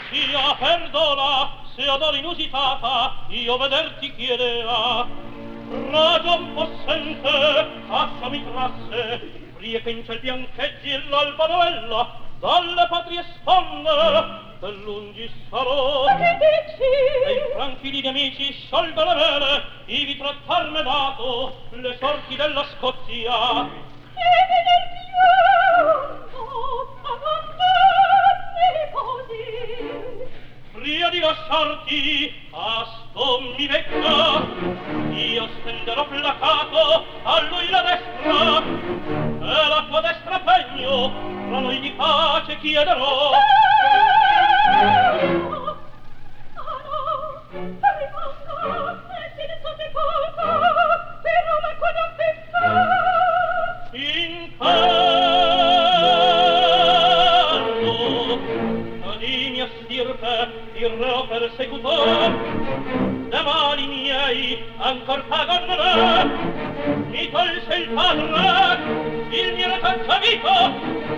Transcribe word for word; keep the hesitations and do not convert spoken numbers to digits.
Sia perdona, se adoro inusitata, io vederti chiedea. Ragion possente, accia mi trasse, prie che in ciel biancheggi l'alba novella, dalle patrie sponde, che lungi sarò. Ma che dici? E i tranquilli amici sciolgo le vele, ivi trattarme dato le sorti della Scozia. E nel pianto, abbandonne così. Pria di lasciarti, asto mi vecca, io stenderò placato a lui la destra, e la tua destra pegno, tra noi di pace chiederò. Ah no, rimanga, e senza sepolta, però la quadra fissa. Inferno, di mia stirpe, il reo persecutor, de mali miei ancor pagan me, mi tolse il padre, il mio retaccia vita,